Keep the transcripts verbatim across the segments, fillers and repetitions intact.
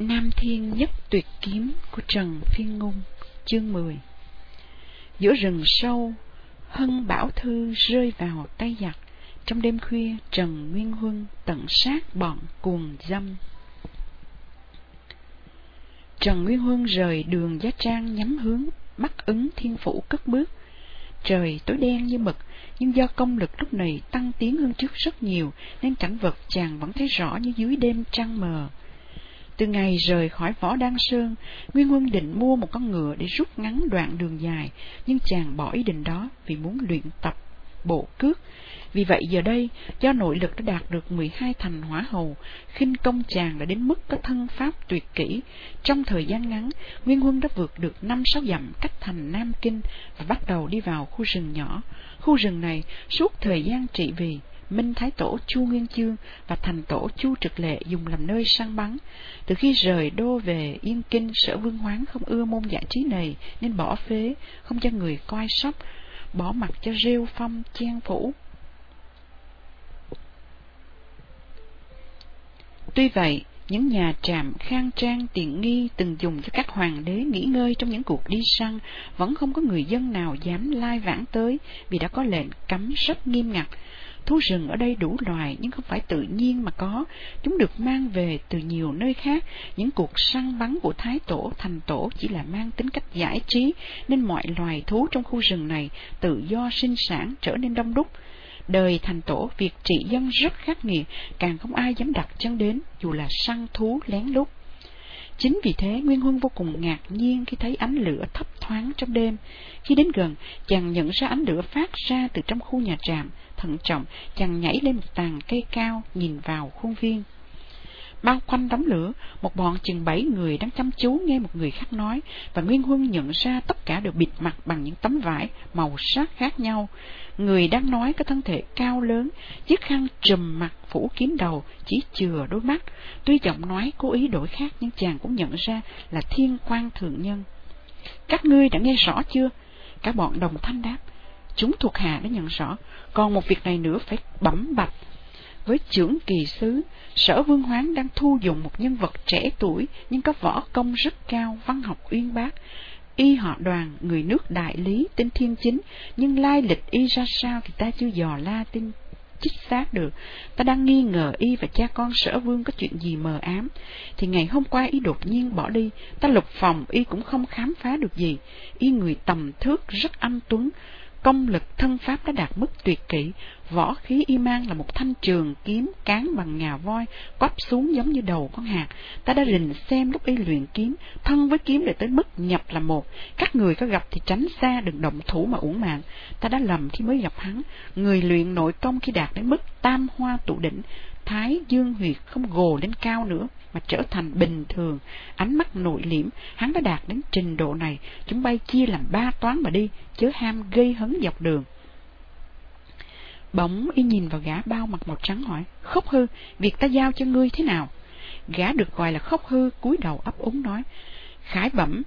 Nam Thiên Nhất Tuyệt Kiếm của Trần Phiên Ngôn. Chương mười. Giữa rừng sâu, Hân Bảo Thư rơi vào tay giặc. Trong đêm khuya, Trần Nguyên Huân tận sát bọn cuồng dâm. Trần Nguyên Huân rời đường Giá Trang nhắm hướng Bắc Ứng Thiên Phủ cất bước. Trời tối đen như mực, nhưng do công lực lúc này tăng tiến hơn trước rất nhiều, nên cảnh vật chàng vẫn thấy rõ như dưới đêm trăng mờ. Từ ngày rời khỏi Võ Đăng Sơn, Nguyên Huân định mua một con ngựa để rút ngắn đoạn đường dài, nhưng chàng bỏ ý định đó vì muốn luyện tập bộ cước. Vì vậy giờ đây, do nội lực đã đạt được mười hai thành hỏa hầu, khinh công chàng đã đến mức có thân pháp tuyệt kỹ. Trong thời gian ngắn, Nguyên Huân đã vượt được năm sáu dặm cách thành Nam Kinh và bắt đầu đi vào khu rừng nhỏ. Khu rừng này suốt thời gian trị vì Minh Thái Tổ Chu Nguyên Chương và thành tổ Chu Trực Lệ dùng làm nơi săn bắn. Từ khi rời đô về Yên Kinh, Sở Vương Hoán không ưa môn giải trí này nên bỏ phế, không cho người coi sóc, bỏ mặc cho rêu phong chen phủ. Tuy vậy, những nhà trạm khang trang tiện nghi từng dùng cho các hoàng đế nghỉ ngơi trong những cuộc đi săn vẫn không có người dân nào dám lai vãng tới, vì đã có lệnh cấm rất nghiêm ngặt. Thú rừng ở đây đủ loài nhưng không phải tự nhiên mà có, chúng được mang về từ nhiều nơi khác. Những cuộc săn bắn của Thái Tổ, Thành Tổ chỉ là mang tính cách giải trí, nên mọi loài thú trong khu rừng này tự do sinh sản trở nên đông đúc. Đời Thành Tổ, việc trị dân rất khắc nghiệt, càng không ai dám đặt chân đến dù là săn thú lén lút. Chính vì thế, Nguyên Huân vô cùng ngạc nhiên khi thấy ánh lửa thấp thoáng trong đêm. Khi đến gần, chàng nhận ra ánh lửa phát ra từ trong khu nhà trạm. Thận trọng, chàng nhảy lên một tàn cây cao, nhìn vào khuôn viên. Bao quanh đống lửa, một bọn chừng bảy người đang chăm chú nghe một người khác nói, và Nguyên Huân nhận ra tất cả đều bịt mặt bằng những tấm vải màu sắc khác nhau. Người đang nói có thân thể cao lớn, chiếc khăn trùm mặt phủ kín đầu, chỉ chừa đôi mắt. Tuy giọng nói cố ý đổi khác, nhưng chàng cũng nhận ra là Thiên Quang Thượng Nhân. Các ngươi đã nghe rõ chưa? Cả bọn đồng thanh đáp. Chúng thuộc hạ đã nhận rõ, còn một việc này nữa phải bẩm bạch. Với chưởng kỳ sứ, Sở Vương Hoán đang thu dùng một nhân vật trẻ tuổi nhưng có võ công rất cao, văn học uyên bác. Y họ Đoàn, người nước Đại Lý, tên Thiên Chính, nhưng lai lịch y ra sao thì ta chưa dò la tin chính xác được. Ta đang nghi ngờ y và cha con Sở Vương có chuyện gì mờ ám, thì ngày hôm qua y đột nhiên bỏ đi. Ta lục phòng y cũng không khám phá được gì. Y người tầm thước, rất anh tuấn, công lực thân pháp đã đạt mức tuyệt kỹ. Võ khí y mang là một thanh trường kiếm cán bằng ngà voi, quắp xuống giống như đầu con hạt. Ta đã rình xem lúc y luyện kiếm, thân với kiếm để tới mức nhập là một. Các người có gặp thì tránh xa, đừng động thủ mà uổng mạng. Ta đã lầm khi mới gặp hắn. Người luyện nội công khi đạt đến mức tam hoa tụ đỉnh, Thái Dương huyệt không gồ lên cao nữa mà trở thành bình thường, ánh mắt nội liễm. Hắn đã đạt đến trình độ này, chúng bay chia làm ba toán mà đi, chớ ham gây hấn dọc đường. Bỗng y nhìn vào gã bao mặt màu trắng hỏi, Khốc Hư, việc ta giao cho ngươi thế nào? Gã được gọi là Khốc Hư cúi đầu ấp úng nói, khải bẩm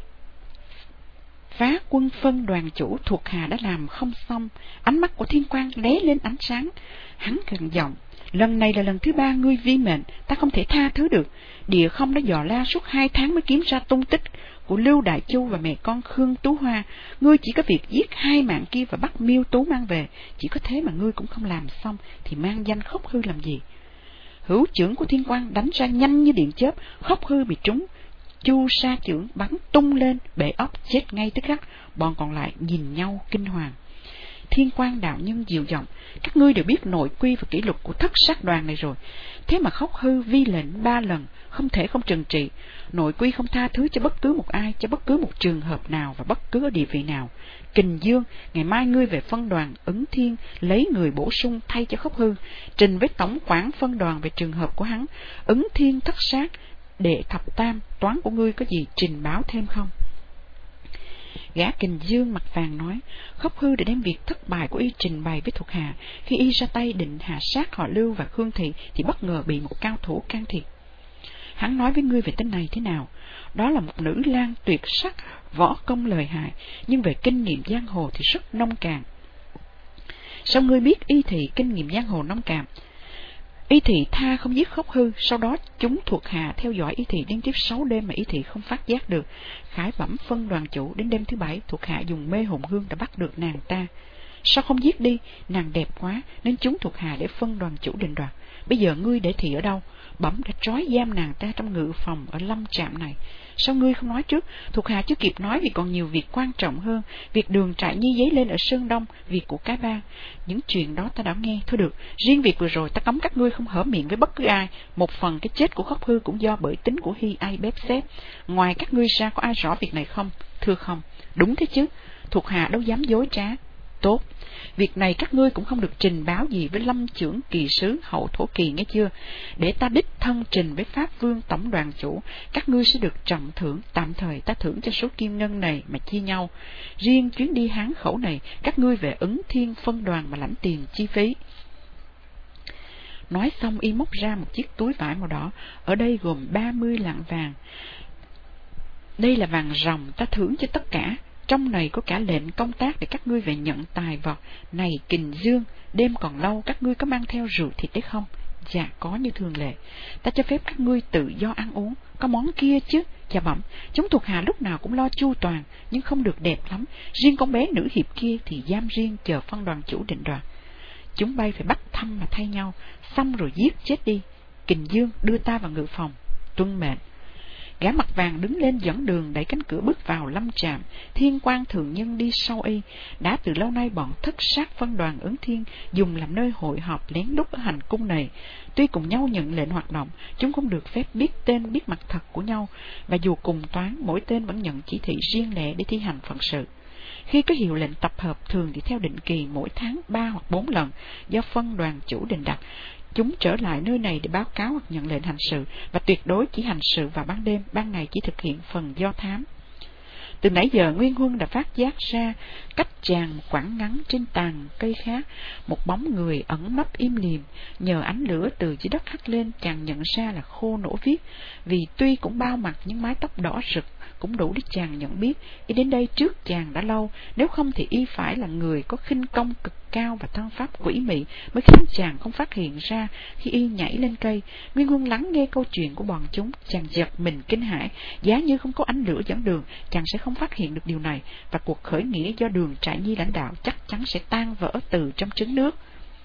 Phá Quân phân đoàn chủ thuộc hạ đã làm không xong. Ánh mắt của Thiên Quang lóe lên ánh sáng. Hắn gần giọng, lần này là lần thứ ba ngươi vi mệnh, ta không thể tha thứ được. Địa Không đã dò la suốt hai tháng mới kiếm ra tung tích của Lưu Đại Chu và mẹ con Khương Tú Hoa. Ngươi chỉ có việc giết hai mạng kia và bắt Miêu Tú mang về. Chỉ có thế mà ngươi cũng không làm xong, thì mang danh Khốc Hư làm gì? Hữu chưởng của Thiên Quang đánh ra nhanh như điện chớp. Khốc Hư bị trúng Chu sa chưởng bắn tung lên, bể óc chết ngay tức khắc. Bọn còn lại nhìn nhau kinh hoàng. Thiên Quang đạo nhân dịu giọng, các ngươi đều biết nội quy và kỷ luật của thất sát đoàn này rồi. Thế mà Khốc Hư vi lệnh ba lần, không thể không trừng trị. Nội quy không tha thứ cho bất cứ một ai, cho bất cứ một trường hợp nào và bất cứ ở địa vị nào. Kình Dương, ngày mai ngươi về phân đoàn Ứng Thiên, lấy người bổ sung thay cho Khốc Hư, trình với tổng quản phân đoàn về trường hợp của hắn. Ứng Thiên thất sát, đệ thập tam, toán của ngươi có gì trình báo thêm không? Gã Kình Dương mặt vàng nói, Khốc Hư đã đem việc thất bại của y trình bày với thuộc hạ. Khi y ra tay định hạ sát họ Lưu và Khương Thị thì bất ngờ bị một cao thủ can thiệp. Hắn nói với ngươi về tên này thế nào? Đó là một nữ lang tuyệt sắc, võ công lợi hại, nhưng về kinh nghiệm giang hồ thì rất nông cạn. Sao ngươi biết y thị kinh nghiệm giang hồ nông cạn? Y Thị tha không giết Khốc Hư. Sau đó chúng thuộc hạ theo dõi Y Thị liên tiếp sáu đêm mà Y Thị không phát giác được. Khải bẩm phân đoàn chủ, đến đêm thứ bảy thuộc hạ dùng mê hồn hương đã bắt được nàng ta. Sao không giết đi, nàng đẹp quá, nên chúng thuộc hạ để phân đoàn chủ định đoạt. Bây giờ ngươi để Thị ở đâu? Bẩm đã trói giam nàng ta trong ngự phòng ở lâm trạm này. Sao ngươi không nói trước? Thuộc hạ chưa kịp nói vì còn nhiều việc quan trọng hơn. Việc đường trại nhi giấy lên ở Sơn Đông, việc của cái bang. Những chuyện đó ta đã nghe. Thôi được, riêng việc vừa rồi ta cấm các ngươi không hở miệng với bất cứ ai. Một phần cái chết của Khốc Hư cũng do bởi tính của Hy Ai bếp xếp. Ngoài các ngươi ra có ai rõ việc này không? Thưa không. Đúng thế chứ, thuộc hạ đâu dám dối trá. Tốt, việc này các ngươi cũng không được trình báo gì với lâm trưởng kỳ sứ hậu Thổ Kỳ, nghe chưa? Để ta đích thân trình với Pháp Vương tổng đoàn chủ, các ngươi sẽ được trọng thưởng. Tạm thời ta thưởng cho số kim ngân này mà chia nhau. Riêng chuyến đi Hán khẩu này, các ngươi về Ứng Thiên phân đoàn mà lãnh tiền chi phí. Nói xong y móc ra một chiếc túi vải màu đỏ, ở đây gồm ba mươi lạng vàng. Đây là vàng ròng ta thưởng cho tất cả. Trong này có cả lệnh công tác để các ngươi về nhận tài vật. Này Kình Dương, đêm còn lâu, các ngươi có mang theo rượu thịt đấy không? Dạ có như thường lệ. Ta cho phép các ngươi tự do ăn uống. Có món kia chứ? Dạ bẩm, chúng thuộc hạ lúc nào cũng lo chu toàn, nhưng không được đẹp lắm. Riêng con bé nữ hiệp kia thì giam riêng chờ phân đoàn chủ định đoạt. Chúng bay phải bắt thăm mà thay nhau, xong rồi giết chết đi. Kình Dương, đưa ta vào ngự phòng. Tuân mệnh. Gã mặt vàng đứng lên dẫn đường, đẩy cánh cửa bước vào lâm trạm. Thiên Quang thường nhân đi sau y. Đã từ lâu nay bọn thất sát phân đoàn Ứng Thiên dùng làm nơi hội họp lén lút ở hành cung này. Tuy cùng nhau nhận lệnh hoạt động, chúng không được phép biết tên biết mặt thật của nhau, và dù cùng toán, mỗi tên vẫn nhận chỉ thị riêng lẻ để thi hành phận sự. Khi có hiệu lệnh tập hợp, thường thì theo định kỳ mỗi tháng ba hoặc bốn lần do phân đoàn chủ định đặt, chúng trở lại nơi này để báo cáo hoặc nhận lệnh hành sự, và tuyệt đối chỉ hành sự vào ban đêm, ban ngày chỉ thực hiện phần do thám. Từ nãy giờ Nguyên Huân đã phát giác ra cách chàng một quãng ngắn trên tàn cây khác, một bóng người ẩn nấp im lìm. Nhờ ánh lửa từ dưới đất hắt lên, chàng nhận ra là Khô Nổ Viết. Vì tuy cũng bao mặt nhưng mái tóc đỏ rực cũng đủ để chàng nhận biết y đến đây trước chàng đã lâu. Nếu không thì y phải là người có khinh công cực cao và thân pháp quỷ mị mới khiến chàng không phát hiện ra khi y nhảy lên cây. Nguyên Huân lắng nghe câu chuyện của bọn chúng, chàng giật mình kinh hãi. Giá như không có ánh lửa dẫn đường, chàng sẽ không phát hiện được điều này, và cuộc khởi nghĩa do Đường Trại Nhi lãnh đạo chắc chắn sẽ tan vỡ từ trong trứng nước.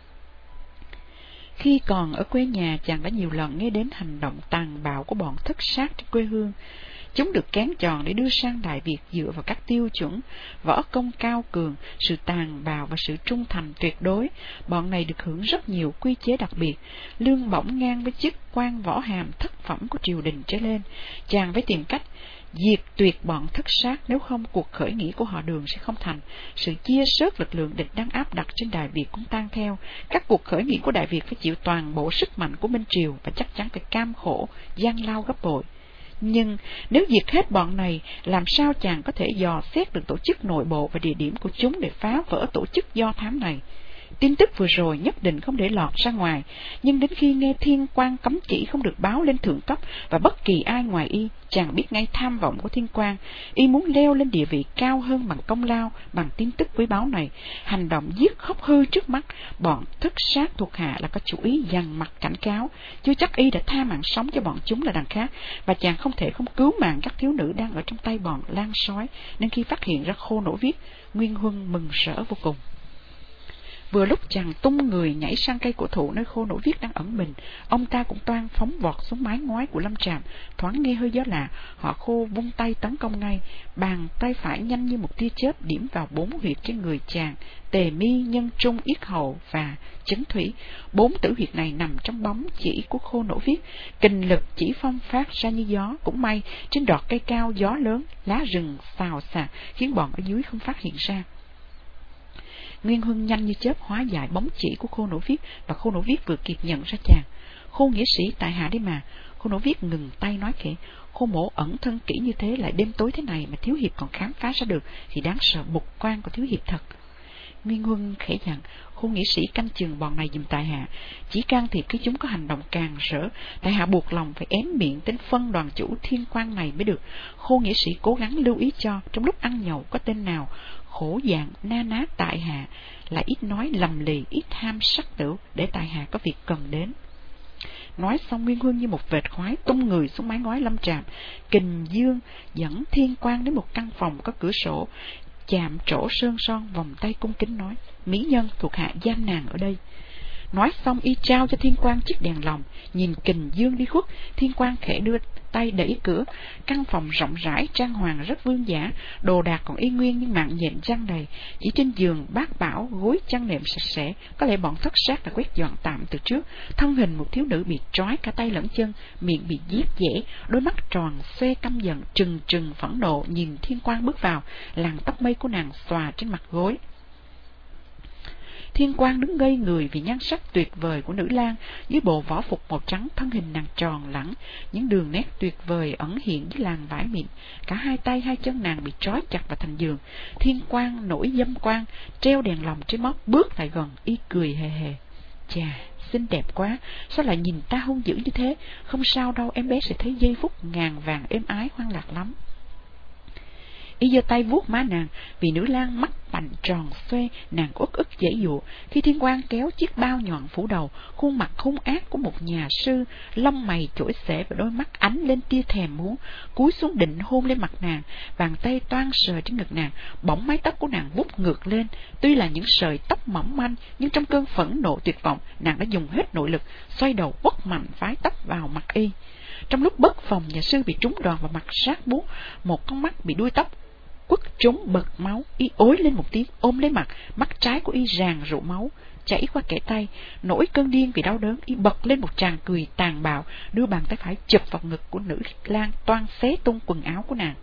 Khi còn ở quê nhà, chàng đã nhiều lần nghe đến hành động tàn bạo của bọn thất sát trên quê hương. Chúng được kén chọn để đưa sang Đại Việt dựa vào các tiêu chuẩn võ công cao cường, sự tàn bạo và sự trung thành tuyệt đối. Bọn này được hưởng rất nhiều quy chế đặc biệt, lương bổng ngang với chức quan võ hàm thất phẩm của triều đình trở lên. Chàng phải tìm cách diệt tuyệt bọn thất sát, nếu không cuộc khởi nghĩa của họ Đường sẽ không thành. Sự chia sớt lực lượng địch đang áp đặt trên Đại Việt cũng tan theo. Các cuộc khởi nghĩa của Đại Việt phải chịu toàn bộ sức mạnh của Minh Triều và chắc chắn phải cam khổ, gian lao gấp bội. Nhưng nếu diệt hết bọn này, làm sao chàng có thể dò xét được tổ chức nội bộ và địa điểm của chúng để phá vỡ tổ chức do thám này? Tin tức vừa rồi nhất định không để lọt ra ngoài, nhưng đến khi nghe Thiên Quang cấm chỉ không được báo lên thượng cấp và bất kỳ ai ngoài y, chàng biết ngay tham vọng của Thiên Quang. Y muốn leo lên địa vị cao hơn bằng công lao, bằng tin tức quý báu này. Hành động giết Khốc Hư trước mắt bọn thất sát thuộc hạ là có chủ ý dằn mặt cảnh cáo. Chưa chắc y đã tha mạng sống cho bọn chúng là đằng khác, và chàng không thể không cứu mạng các thiếu nữ đang ở trong tay bọn lang sói. Nên khi phát hiện ra Khô Nổ Viết, Nguyên Huân mừng rỡ vô cùng. Vừa lúc chàng tung người nhảy sang cây cổ thụ nơi Khô Nổ Viết đang ẩn mình, ông ta cũng toan phóng vọt xuống mái ngói của lâm tràm. Thoáng nghe hơi gió lạ, họ Khô vung tay tấn công ngay. Bàn tay phải nhanh như một tia chớp điểm vào bốn huyệt trên người chàng: tề mi, nhân trung, yết hầu và chấn thủy. Bốn tử huyệt này nằm trong bóng chỉ của Khô Nổ Viết. Kình lực chỉ phong phát ra như gió. Cũng may trên đọt cây cao gió lớn, lá rừng xào xạc khiến bọn ở dưới không phát hiện ra. Nguyên Huân nhanh như chớp hóa giải bóng chỉ của Khô Nổ Viết, và Khô Nổ Viết vừa kịp nhận ra chàng. Khô nghĩa sĩ tại hạ đấy mà. Khô Nổ Viết ngừng tay nói khẽ: Khô mỗ ẩn thân kỹ như thế, lại đêm tối thế này mà thiếu hiệp còn khám phá ra được thì đáng sợ mục quan của thiếu hiệp thật. Nguyên Huân khẽ dặn: Khô nghĩa sĩ canh chừng bọn này giùm tại hạ, chỉ can thiệp khi chúng có hành động càng rỡ, tại hạ buộc lòng phải ém miệng đến phân đoàn chủ Thiên Quang này mới được. Khô nghĩa sĩ cố gắng lưu ý cho, trong lúc ăn nhậu có tên nào khổ dạng na ná tại hạ, lại ít nói lầm lì, ít ham sắc tửu, để tại hạ có việc cần đến. Nói xong, Nguyên Huân như một vệt khoái tung người xuống mái ngói lâm tràm. Kình Dương dẫn Thiên Quang đến một căn phòng có cửa sổ, chạm trổ sơn son, vòng tay cung kính nói: mỹ nhân thuộc hạ giam nàng ở đây. Nói xong, y trao cho Thiên Quang chiếc đèn lồng. Nhìn Kình Dương đi khuất, Thiên Quang khẽ đưa tay đẩy cửa. Căn phòng rộng rãi, trang hoàng rất vương giả, đồ đạc còn y nguyên nhưng mạng nhện răng đầy. Chỉ trên giường bát bảo, gối chăn nệm sạch sẽ, có lẽ bọn thất sát đã quét dọn tạm từ trước. Thân hình một thiếu nữ bị trói cả tay lẫn chân, miệng bị giết dẻ, đôi mắt tròn xoe căm giận, trừng trừng phẫn nộ nhìn Thiên Quang bước vào. Làn tóc mây của nàng xòa trên mặt gối. Thiên Quang đứng ngây người vì nhan sắc tuyệt vời của nữ lang. Dưới bộ võ phục màu trắng, thân hình nàng tròn lẳng, những đường nét tuyệt vời ẩn hiện dưới làn vải mịn. Cả hai tay hai chân nàng bị trói chặt vào thành giường. Thiên Quang nổi dâm quang, treo đèn lồng trên móc, bước lại gần, y cười hề hề: chà, xinh đẹp quá, sao lại nhìn ta hung dữ như thế? Không sao đâu, em bé sẽ thấy giây phút ngàn vàng êm ái hoang lạc lắm. Y giơ tay vuốt má nàng, vì nữ lang mắt bành tròn xoe, nàng uất ức dễ dụa. Khi Thiên Quang kéo chiếc bao nhọn phủ đầu, khuôn mặt hung ác của một nhà sư, lông mày chổi xể và đôi mắt ánh lên tia thèm muốn, cúi xuống định hôn lên mặt nàng. Bàn tay toan sờ trên ngực nàng, bỗng mái tóc của nàng vút ngược lên. Tuy là những sợi tóc mỏng manh, nhưng trong cơn phẫn nộ tuyệt vọng, nàng đã dùng hết nội lực, xoay đầu quất mạnh phái tóc vào mặt y. Trong lúc bất phòng, nhà sư bị trúng đòn vào mặt sát buốt, một con mắt bị đuôi tóc quất trúng bật máu. Y ối lên một tiếng, ôm lấy mặt, mắt trái của y ràn rụ máu chảy qua kẽ tay. Nổi cơn điên vì đau đớn, y bật lên một tràng cười tàn bạo, đưa bàn tay phải chụp vào ngực của nữ lang, toan xé tung quần áo của nàng.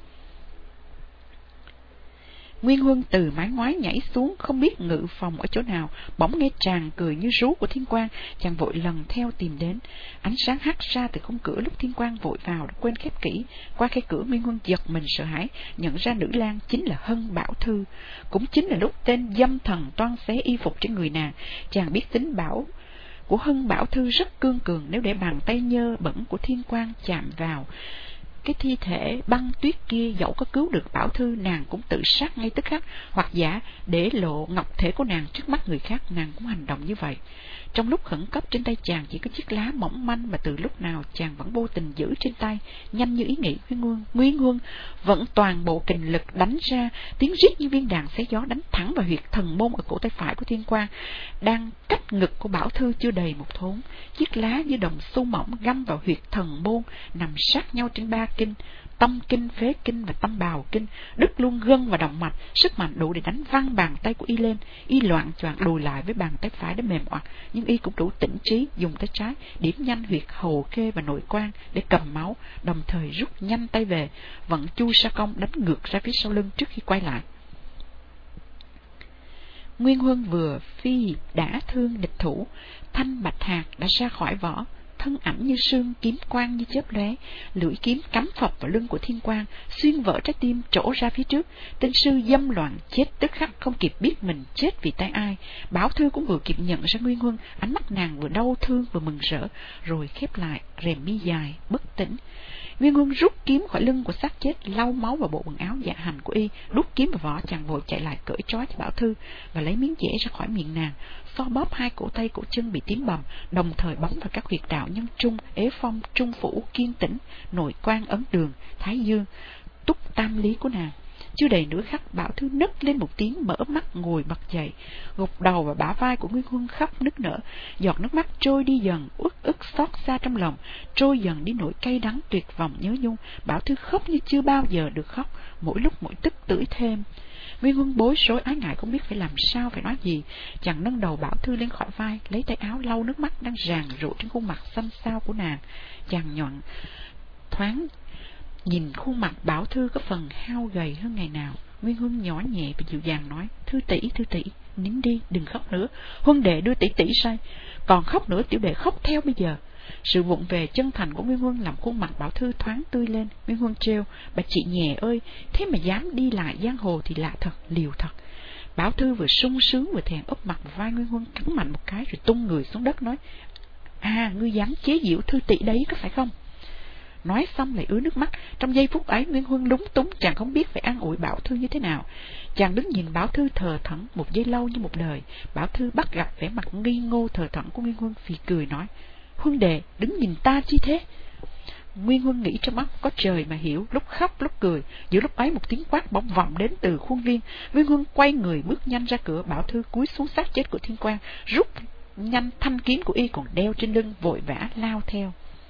Nguyên Huân từ mái ngói nhảy xuống, không biết ngự phòng ở chỗ nào, bỗng nghe tràng cười như rú của Thiên Quang, chàng vội lần theo tìm đến. Ánh sáng hắt ra từ khung cửa lúc Thiên Quang vội vào đã quên khép kỹ. Qua khe cửa, Nguyên Huân giật mình sợ hãi, nhận ra nữ lang chính là Hân Bảo Thư. Cũng chính là lúc tên dâm thần toan xé y phục trên người nàng. Chàng biết tính bảo của Hân Bảo Thư rất cương cường, nếu để bàn tay nhơ bẩn của Thiên Quang chạm vào cái thi thể băng tuyết kia, dẫu có cứu được Bảo Thư, nàng cũng tự sát ngay tức khắc, hoặc giả để lộ ngọc thể của nàng trước mắt người khác, nàng cũng hành động như vậy. Trong lúc khẩn cấp, trên tay chàng chỉ có chiếc lá mỏng manh mà từ lúc nào chàng vẫn vô tình giữ trên tay. Nhanh như ý nghĩ, Nguyên Huân, Nguyên Huân vẫn toàn bộ kình lực đánh ra, tiếng rít như viên đàn xé gió đánh thẳng vào huyệt thần môn ở cổ tay phải của Thiên Quang, đang cách ngực của Bảo Thư chưa đầy một thốn. Chiếc lá như đồng xu mỏng găm vào huyệt thần môn, nằm sát nhau trên ba kinh, tâm kinh, phế kinh và tâm bào kinh, đứt luôn gân và động mạch. Sức mạnh đủ để đánh văng bàn tay của y lên. Y loạn choạng lùi lại với bàn tay phải đã mềm oặt, nhưng y cũng đủ tỉnh trí, dùng tay trái điểm nhanh huyệt hầu khê và nội quan để cầm máu, đồng thời rút nhanh tay về, vận chu sa công đánh ngược ra phía sau lưng trước khi quay lại. Nguyên Huân vừa phi đã thương địch thủ, thanh bạch hạt đã ra khỏi vỏ, thân ảnh như sương, kiếm quang như chớp lóe, lưỡi kiếm cắm phập vào lưng của Thiên Quang, xuyên vỡ trái tim, trổ ra phía trước. Tên sư dâm loạn chết tức khắc, không kịp biết mình chết vì tay ai. Bảo Thư cũng vừa kịp nhận ra Nguyên Huân, ánh mắt nàng vừa đau thương vừa mừng rỡ, rồi khép lại, rèm mi dài bất tỉnh. Nguyên Huân rút kiếm khỏi lưng của xác chết, lau máu vào bộ quần áo dạ hành của y, đút kiếm vào vỏ. Chàng vội chạy lại cởi trói cho Bảo Thư và lấy miếng dẻ ra khỏi miệng nàng, so bóp hai cổ tay cổ chân bị tím bầm, đồng thời bấm vào các huyệt đạo nhân trung, ế phong, trung phủ, kiên tĩnh, nội quan, ấn đường, thái dương, túc tam lý của nàng. Chưa đầy nửa khắc, Bảo Thư nấc lên một tiếng, mở mắt ngồi bật dậy, gục đầu và bả vai của Nguyên Huân khóc nức nở. Giọt nước mắt trôi đi dần, uất ức xót xa trong lòng, trôi dần đi nỗi cay đắng tuyệt vọng nhớ nhung. Bảo Thư khóc như chưa bao giờ được khóc, mỗi lúc mỗi tức tưởi thêm. Nguyên Huân bối rối ái ngại, không biết phải làm sao, phải nói gì. Chàng nâng đầu Bảo Thư lên khỏi vai, lấy tay áo lau nước mắt đang ràn rụa trên khuôn mặt xanh xao của nàng. Chàng nhọn thoáng nhìn khuôn mặt Bảo Thư có phần hao gầy hơn ngày nào. Nguyên Huân nhỏ nhẹ và dịu dàng nói: Thư tỷ, Thư tỷ, nín đi, đừng khóc nữa. Huân đệ đưa tỷ tỷ say, còn khóc nữa tiểu đệ khóc theo bây giờ. Sự vụng về chân thành của Nguyên Huân làm khuôn mặt Bảo Thư thoáng tươi lên. Nguyên Huân trêu: Bà chị nhẹ ơi, thế mà dám đi lại giang hồ thì lạ thật, liều thật. Bảo Thư vừa sung sướng vừa thèm úp mặt vào vai Nguyên Huân, cắn mạnh một cái rồi tung người xuống đất nói: À, ngươi dám chế giễu Thư tỷ đấy có phải không? Nói xong lại ứa nước mắt. Trong giây phút ấy, Nguyên Huân lúng túng, chàng không biết phải an ủi Bảo Thư như thế nào. Chàng đứng nhìn Bảo Thư thờ thẫn một giây lâu như một đời. Bảo Thư bắt gặp vẻ mặt nghi ngô thờ thẫn của Nguyên Huân, phì cười nói: Huân đệ, đứng nhìn ta chi thế? Nguyên Huân nghĩ trong mắt có trời mà hiểu, lúc khóc lúc cười. Giữa lúc ấy một tiếng quát bỗng vọng đến từ khuôn viên. Nguyên Huân quay người bước nhanh ra cửa. Bảo Thư cúi xuống xác chết của Thiên Quang, rút nhanh thanh kiếm của y còn đeo trên lưng, vội vã lao theo.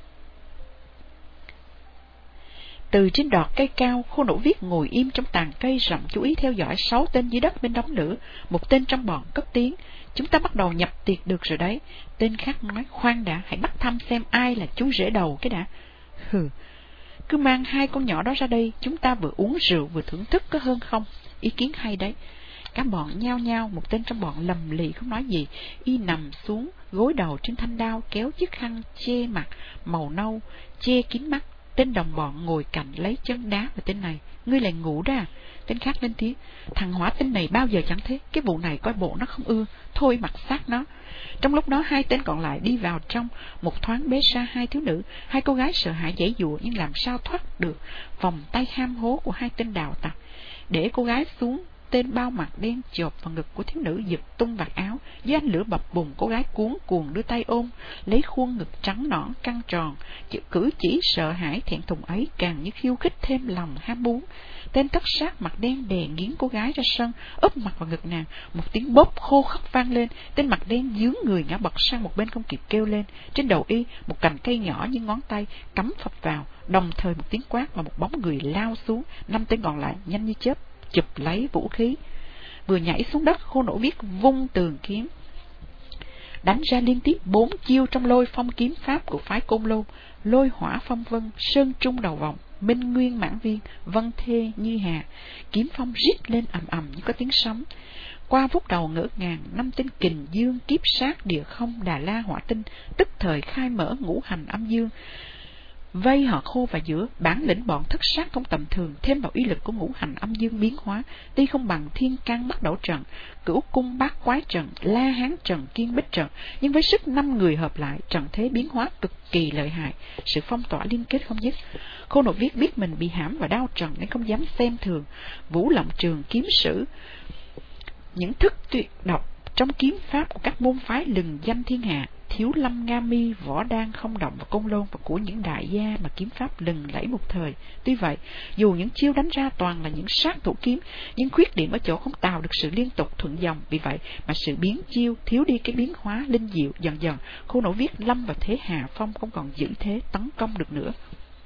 Từ trên đọt cây cao, Khô Nổ Viết ngồi im trong tàn cây rậm, chú ý theo dõi sáu tên dưới đất bên đống lửa. Một tên trong bọn cất tiếng: chúng ta bắt đầu nhập tiệc được rồi đấy. Tên khác nói: khoan đã, hãy bắt thăm xem ai là chú rể đầu cái đã. Hừ, cứ mang hai con nhỏ đó ra đây, chúng ta vừa uống rượu vừa thưởng thức có hơn không? Ý kiến hay đấy. Cả bọn nhao nhao. Một tên trong bọn lầm lì không nói gì, y nằm xuống gối đầu trên thanh đao, kéo chiếc khăn che mặt màu nâu che kín mắt. Tên đồng bọn ngồi cạnh lấy chân đá vào tên này: ngươi lại ngủ ra. Tên khác lên tiếng: thằng hỏa tinh này bao giờ chẳng thế, cái vụ này coi bộ nó không ưa, thôi mặc xác nó. Trong lúc đó hai tên còn lại đi vào trong, một thoáng bế ra hai thiếu nữ. Hai cô gái sợ hãi giãy giụa nhưng làm sao thoát được vòng tay ham hố của hai tên đào tặc. Để cô gái xuống, tên bao mặt đen chộp vào ngực của thiếu nữ, giật tung vạt áo. Dưới ánh lửa bập bùng, cô gái cuống cuồng đưa tay ôm lấy khuôn ngực trắng nõn căng tròn. Chữ cử chỉ sợ hãi thẹn thùng ấy càng như khiêu khích thêm lòng ham muốn. Tên tất sát mặt đen đè nghiến cô gái ra sân, úp mặt vào ngực nàng. Một tiếng bóp khô khóc vang lên. Tên mặt đen dướng người ngã bật sang một bên không kịp kêu lên. Trên đầu y một cành cây nhỏ như ngón tay cắm phập vào. Đồng thời một tiếng quát và một bóng người lao xuống. Năm tên còn lại nhanh như chớp chụp lấy vũ khí. Vừa nhảy xuống đất, Khô Nổ Viết vung tường kiếm đánh ra liên tiếp bốn chiêu trong Lôi Phong kiếm pháp của phái Côn Lôn: Lôi Hỏa Phong Vân, Sơn Trung Đầu Vòng, Minh Nguyên Mãn Viên, Vân Thê Như Hà. Kiếm phong rít lên ầm ầm như có tiếng sấm. Qua vút đầu ngỡ ngàng, năm tên kình dương kiếp sát địa không Đà La Hỏa Tinh tức thời khai mở ngũ hành âm dương, vây họ Khô vào giữa. Bản lĩnh bọn thất sát không tầm thường, thêm vào uy lực của ngũ hành âm dương biến hóa, tuy không bằng Thiên Can Bắt Đầu Trận, Cửu Cung Bát Quái Trận, La Hán Trận, Kiên Bích Trận, nhưng với sức năm người hợp lại, trận thế biến hóa cực kỳ lợi hại, sự phong tỏa liên kết không dứt. Khô Nổ Viết biết mình bị hãm vào đao trận nên không dám xem thường. Vũ Lộng Trường kiếm sử những thức tuyệt độc trong kiếm pháp của các môn phái lừng danh thiên hạ. Thiếu Lâm, Nga Mi, Võ Đan, Không Động và Côn Lôn và của những đại gia mà kiếm pháp lừng lẫy một thời. Tuy vậy, dù những chiêu đánh ra toàn là những sát thủ kiếm, nhưng khuyết điểm ở chỗ không tạo được sự liên tục thuận dòng. Vì vậy mà sự biến chiêu thiếu đi cái biến hóa linh diệu. Dần dần Khô Nổ Viết lâm vào thế hạ phong, không còn giữ thế tấn công được nữa.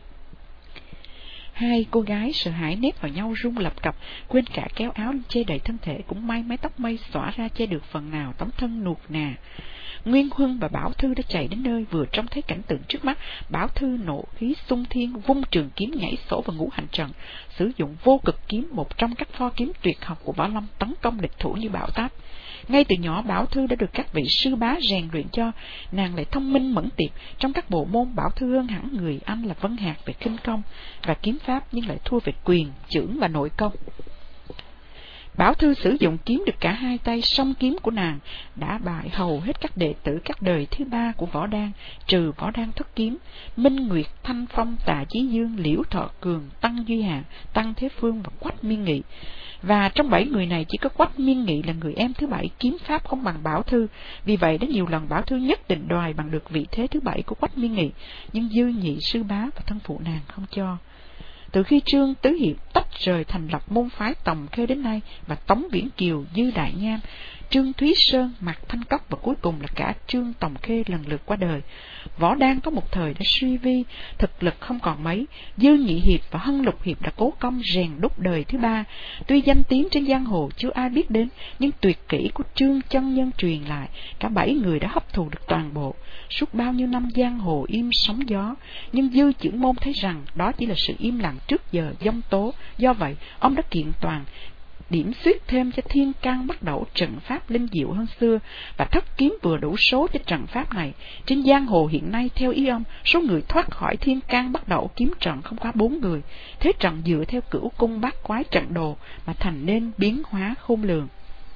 Hai cô gái sợ hãi nép vào nhau run lập cập, quên cả kéo áo che đầy thân thể. Cũng may mái tóc mây xõa ra che được phần nào tấm thân nuột nà. Nguyên Huân và Bảo Thư đã chạy đến nơi. Vừa trông thấy cảnh tượng trước mắt, Bảo Thư nộ khí xung thiên, vung trường kiếm nhảy sổ vào ngũ hành trận, sử dụng vô cực kiếm, một trong các pho kiếm tuyệt học của Võ Lâm, tấn công địch thủ như bão táp. Ngay từ nhỏ Bảo Thư đã được các vị sư bá rèn luyện cho, nàng lại thông minh mẫn tiệp. Trong các bộ môn, Bảo Thư hơn hẳn người anh là Vân Hạc về khinh công và kiếm pháp, nhưng lại thua về quyền, chưởng và nội công. Bảo Thư sử dụng kiếm được cả hai tay, song kiếm của nàng đã bại hầu hết các đệ tử các đời thứ ba của Võ Đan, trừ Võ Đan thất kiếm, Minh Nguyệt, Thanh Phong, Tạ Chí Dương, Liễu Thọ Cường, Tăng Duy Hạ, Tăng Thế Phương và Quách Miên Nghị. Và trong bảy người này chỉ có Quách Miên Nghị là người em thứ bảy kiếm pháp không bằng Bảo Thư. Vì vậy đã nhiều lần Bảo Thư nhất định đòi bằng được vị thế thứ bảy của Quách Miên Nghị, nhưng dư nhị sư bá và thân phụ nàng không cho. Từ khi Trương Tứ Hiệp tách rời thành lập môn phái Tòng Khê đến nay, và Tống Viễn Kiều, Dư Đại Nham, Trương Thúy Sơn, Mạc Thanh Cốc và cuối cùng là cả Trương Tòng Khê lần lượt qua đời, Võ Đan có một thời đã suy vi, thực lực không còn mấy. Dư Nhị Hiệp và Hân Lục Hiệp đã cố công rèn đúc đời thứ ba. Tuy danh tiếng trên giang hồ chưa ai biết đến, nhưng tuyệt kỹ của Trương chân nhân truyền lại, cả bảy người đã hấp thụ được toàn bộ. Suốt bao nhiêu năm giang hồ im sóng gió, nhưng Dư Chưởng Môn thấy rằng đó chỉ là sự im lặng trước giờ giông tố. Do vậy ông đã kiện toàn, điểm xuyết thêm cho Thiên Can Bắt Đầu trận pháp linh diệu hơn xưa, và thất kiếm vừa đủ số cho trận pháp này. Trên giang hồ hiện nay theo ý ông, số người thoát khỏi Thiên Can Bắt Đầu kiếm trận không quá bốn người. Thế trận dựa theo Cửu Cung Bát Quái trận đồ mà thành nên biến hóa khôn lường.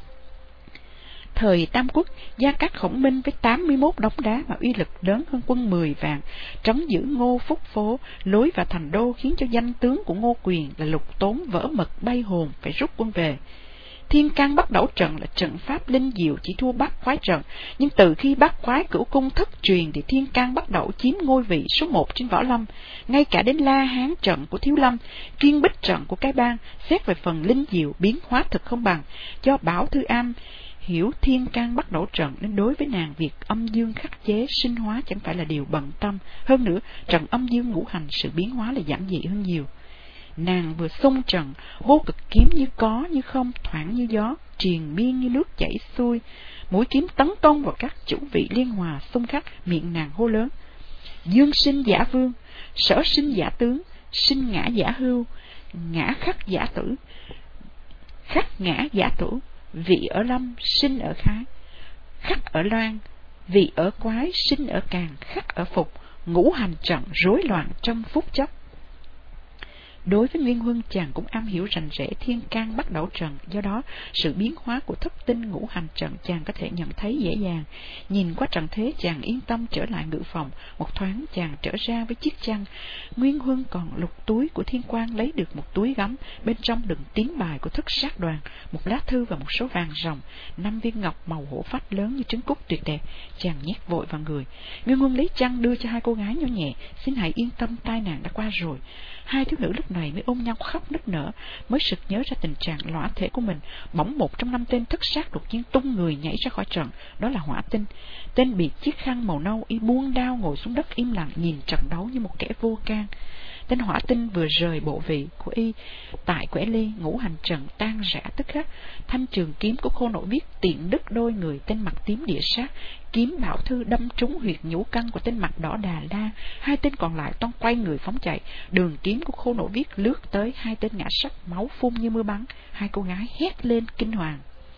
Thời Tam Quốc, Gia Cát Khổng Minh với tám mươi mốt đống đá mà uy lực lớn hơn quân mười vạn, trấn giữ Ngô Phúc Phố, lối vào thành đô, khiến cho danh tướng của Ngô Quyền là Lục Tốn vỡ mật bay hồn phải rút quân về. Thiên can bắt đẩu trận là trận pháp linh diệu chỉ thua bát quái trận, nhưng từ khi bát quái cửu cung thất truyền thì thiên can bắt đẩu chiếm ngôi vị số một trên võ lâm. Ngay cả đến La Hán trận của Thiếu Lâm, Kiên Bích trận của Cái Bang, xét về phần linh diệu biến hóa thực không bằng. Do Bảo Thư Am hiểu thiên can bắt đẩu trận nên đối với nàng việc âm dương khắc chế sinh hóa chẳng phải là điều bận tâm. Hơn nữa, trận âm dương ngũ hành sự biến hóa là giản dị hơn nhiều. Nàng vừa xung trận, vô cực kiếm như có như không, thoảng như gió, triền miên như nước chảy xuôi. Mũi kiếm tấn công vào các chủ vị liên hòa xung khắc, miệng nàng hô lớn: Dương sinh giả vương, sở sinh giả tướng, sinh ngã giả hưu, ngã khắc giả tử, khắc ngã giả tử, vị ở lâm, sinh ở khái, khắc ở loan, vị ở quái, sinh ở càng, khắc ở phục, ngũ hành trận rối loạn trong phút chốc. Đối với Nguyên Huân, chàng cũng am hiểu rành rẽ thiên can bắt đẩu trận, do đó sự biến hóa của thất tinh ngũ hành trận chàng có thể nhận thấy dễ dàng. Nhìn qua trận thế, chàng yên tâm trở lại ngự phòng. Một thoáng chàng trở ra với chiếc chăn. Nguyên Huân còn lục túi của Thiên Quang lấy được một túi gấm, bên trong đựng tín bài của Thất Sát Đoàn, một lá thư và một số vàng ròng, năm viên ngọc màu hổ phách lớn như trứng cút tuyệt đẹp. Chàng nhét vội vào người. Nguyên Huân lấy chăn đưa cho hai cô gái nhỏ nhẹ: Xin hãy yên tâm, tai nạn đã qua rồi. Hai thiếu nữ lúc này mới ôm nhau khóc nức nở, mới sực nhớ ra tình trạng lõa thể của mình. Bỗng một trong năm tên thất sát đột nhiên tung người nhảy ra khỏi trận, đó là Hỏa Tinh. Tên bịt chiếc khăn màu nâu, y buông đao ngồi xuống đất im lặng nhìn trận đấu như một kẻ vô can. Tên Hỏa Tinh vừa rời bộ vị của y tại Quẻ Ly, ngũ hành trận tan rã tức khắc. Thanh trường kiếm của Khô Nội Viết tiện đứt đôi người tên mặt tím địa sát, kiếm Bảo Thư đâm trúng huyệt nhũ căn của tên mặt đỏ Đà La. Hai tên còn lại toan quay người phóng chạy, đường kiếm của Khô Nội Viết lướt tới, hai tên ngã sấp, máu phun như mưa bắn. Hai cô gái hét lên kinh hoàng.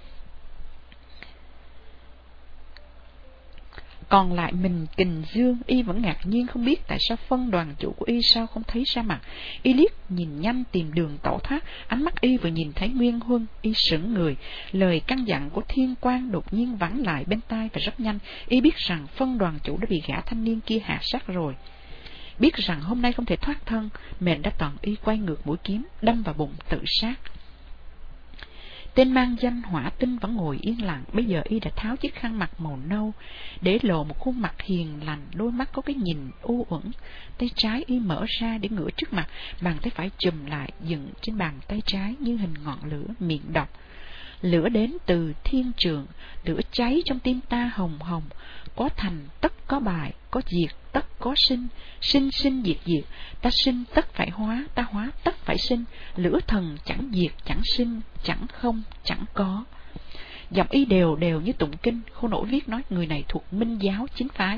Còn lại mình Kình Dương, y vẫn ngạc nhiên không biết tại sao phân đoàn chủ của y sao không thấy ra mặt. Y liếc nhìn nhanh tìm đường tẩu thoát, ánh mắt y vừa nhìn thấy Nguyên Huân, y sững người. Lời căn dặn của Thiên Quang đột nhiên vẳng lại bên tai, và rất nhanh y biết rằng phân đoàn chủ đã bị gã thanh niên kia hạ sát rồi. Biết rằng hôm nay không thể thoát thân, mệnh đã tận, y quay ngược mũi kiếm đâm vào bụng tự sát. Tên mang danh Hỏa Tinh vẫn ngồi yên lặng. Bây giờ y đã tháo chiếc khăn mặt màu nâu, để lộ một khuôn mặt hiền lành, đôi mắt có cái nhìn u uẩn. Tay trái y mở ra để ngửa trước mặt, bàn tay phải chùm lại dựng trên bàn tay trái như hình ngọn lửa, miệng đọc: Lửa đến từ thiên trường, lửa cháy trong tim ta hồng hồng. Có thành tất có bại, có diệt tất có sinh. Sinh sinh diệt diệt, ta sinh tất phải hóa, ta hóa tất phải sinh. Lửa thần chẳng diệt chẳng sinh, chẳng không chẳng có. Giọng y đều đều như tụng kinh. Khô Nội Viết nói người này thuộc Minh giáo chính phái.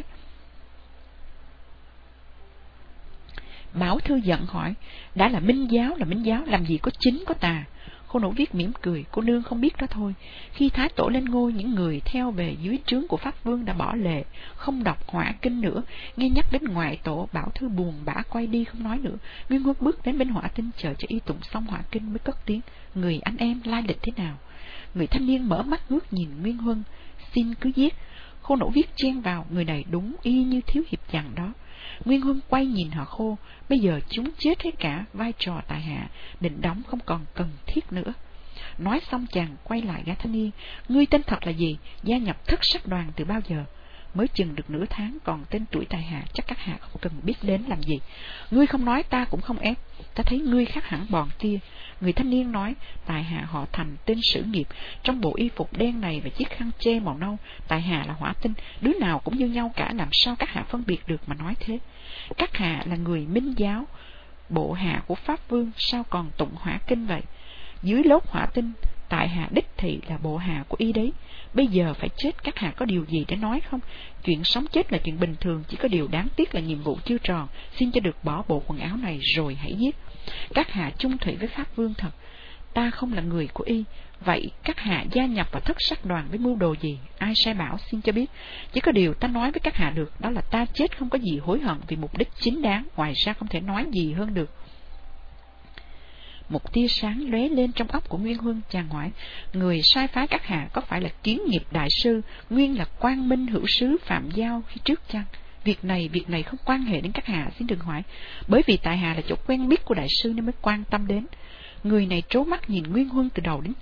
Bảo Thư giận hỏi: Đã là Minh giáo là Minh giáo, làm gì có chính có tà? Khô Nội Viết mỉm cười: Cô nương không biết đó thôi. Khi Thái Tổ lên ngôi, những người theo về dưới trướng của Pháp Vương đã bỏ lệ, không đọc Hỏa Kinh nữa. Nghe nhắc đến ngoại tổ, Bảo Thư buồn bã quay đi không nói nữa. Nguyên Huân bước đến bên Hỏa Tinh, chờ cho y tụng xong Hỏa Kinh mới cất tiếng: Người anh em lai lịch thế nào? Người thanh niên mở mắt ngước nhìn Nguyên Huân: Xin cứ giết. Khô Nội Viết chen vào: Người này đúng y như Thiếu Hiệp dặn đó. Nguyên Huân quay nhìn họ Khô: Bây giờ chúng chết hết cả, vai trò tại hạ định đóng không còn cần thiết nữa. Nói xong chàng quay lại gã thanh niên: Ngươi tên thật là gì? Gia nhập Thất Sát Đoàn từ bao giờ? Mới chừng được nửa tháng, còn tên tuổi tại hạ chắc các hạ không cần biết đến làm gì. Ngươi không nói ta cũng không ép, ta thấy ngươi khác hẳn bọn kia. Người thanh niên nói: Tại hạ họ Thành, tên Sử Nghiệp. Trong bộ y phục đen này và chiếc khăn che màu nâu, tại hạ là Hỏa Tinh. Đứa nào cũng như nhau cả, làm sao các hạ phân biệt được mà nói thế? Các hạ là người Minh giáo, bộ hạ của Pháp Vương, sao còn tụng Hỏa Kinh vậy? Dưới lốt Hỏa Tinh, tại hạ đích thị là bộ hạ của y đấy. Bây giờ phải chết, các hạ có điều gì để nói không? Chuyện sống chết là chuyện bình thường, chỉ có điều đáng tiếc là nhiệm vụ chưa tròn. Xin cho được bỏ bộ quần áo này rồi hãy giết. Các hạ chung thủy với Pháp Vương thật. Ta không là người của y. Vậy các hạ gia nhập vào Thất Sát Đoàn với mưu đồ gì? Ai sai bảo xin cho biết. Chỉ có điều ta nói với các hạ được, đó là ta chết không có gì hối hận, vì mục đích chính đáng, ngoài ra không thể nói gì hơn được. Một tia sáng lóe lên trong óc của Nguyên Huân, chàng hỏi: Người sai phái các hạ có phải là Kiến Nghiệp đại sư, nguyên là Quang Minh hữu sứ Phạm Giao khi trước chăng? Việc này, việc này không quan hệ đến các hạ, xin đừng hỏi. Bởi vì tại hạ là chỗ quen biết của đại sư nên mới quan tâm đến. Người này trố mắt nhìn Nguyên Huân từ đầu đến chân,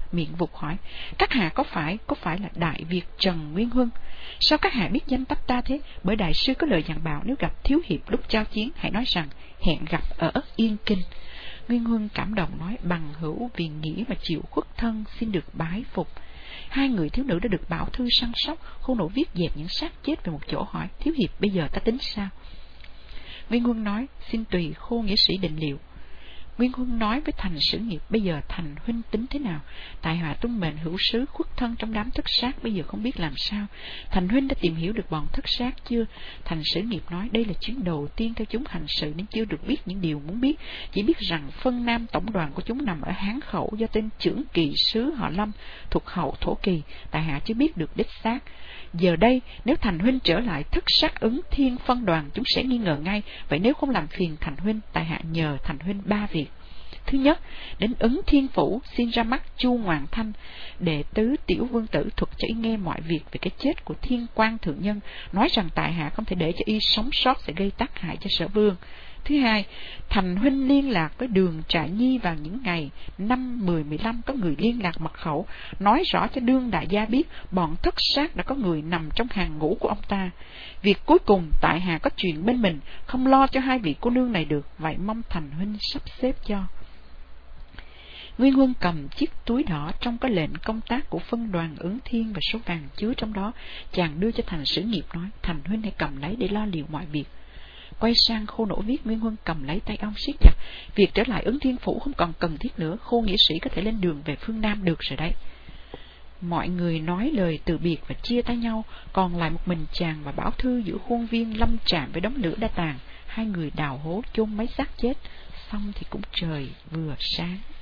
miệng vụt hỏi, các hạ có phải, có phải là Đại Việt Trần Nguyên Huân? Sao các hạ biết danh tách ta thế? Bởi đại sư có lời dặn bảo nếu gặp thiếu hiệp lúc giao chiến, hãy nói rằng hẹn gặp ở Yên Kinh. Nguyên Huân cảm động nói, bằng hữu vì nghĩa mà chịu khuất thân, xin được bái phục. Hai người thiếu nữ đã được bảo thư săn sóc. Khô Nổ viết dẹp những xác chết về một chỗ hỏi, thiếu hiệp bây giờ ta tính sao? Nguyên Huân nói, xin tùy Khô nghĩa sĩ định liệu. Nguyên Huân nói với Thành Sử Nghiệp, bây giờ Thành huynh tính thế nào? Tại hạ tuân mệnh hữu sứ khuất thân trong đám thất sát, bây giờ không biết làm sao. Thành huynh đã tìm hiểu được bọn thất sát chưa? Thành Sử Nghiệp nói, đây là chuyến đầu tiên theo chúng hành sự nên chưa được biết những điều muốn biết, chỉ biết rằng phân Nam tổng đoàn của chúng nằm ở Hán Khẩu do tên trưởng kỳ sứ họ Lâm thuộc hậu Thổ Kỳ. Tại hạ chưa biết được đích xác. Giờ đây nếu Thành huynh trở lại thất sát Ứng Thiên phân đoàn, chúng sẽ nghi ngờ ngay. Vậy nếu không làm phiền Thành huynh, tại hạ nhờ Thành huynh ba việc. Thứ nhất, đến Ứng Thiên Phủ xin ra mắt Chu Ngoạn Thanh, đệ tứ Tiểu Vương Tử thuật cho y nghe mọi việc về cái chết của Thiên Quang thượng nhân, nói rằng tại hạ không thể để cho y sống sót sẽ gây tác hại cho Sở Vương. Thứ hai, Thành huynh liên lạc với Đường Trại Nhi vào những ngày năm, mười, mười lăm, có người liên lạc mật khẩu, nói rõ cho Đương đại gia biết bọn thất sát đã có người nằm trong hàng ngũ của ông ta. Việc cuối cùng, tại hạ có chuyện bên mình, không lo cho hai vị cô nương này được, vậy mong Thành huynh sắp xếp cho. Nguyên Huân cầm chiếc túi đỏ trong có lệnh công tác của phân đoàn Ứng Thiên và số vàng chứa trong đó, chàng đưa cho Thành Sử Nghiệp nói, Thành huynh hãy cầm lấy để lo liệu mọi việc. Quay sang Khô Nổ viết, Nguyên Huân cầm lấy tay ông siết chặt, việc trở lại Ứng Thiên Phủ không còn cần thiết nữa, Khô nghĩa sĩ có thể lên đường về phương Nam được rồi đấy. Mọi người nói lời từ biệt và chia tay nhau, còn lại một mình chàng và Bảo Thư giữa khuôn viên lâm chạm với đống lửa đã tàn. Hai người đào hố chôn mấy xác chết, xong thì cũng trời vừa sáng.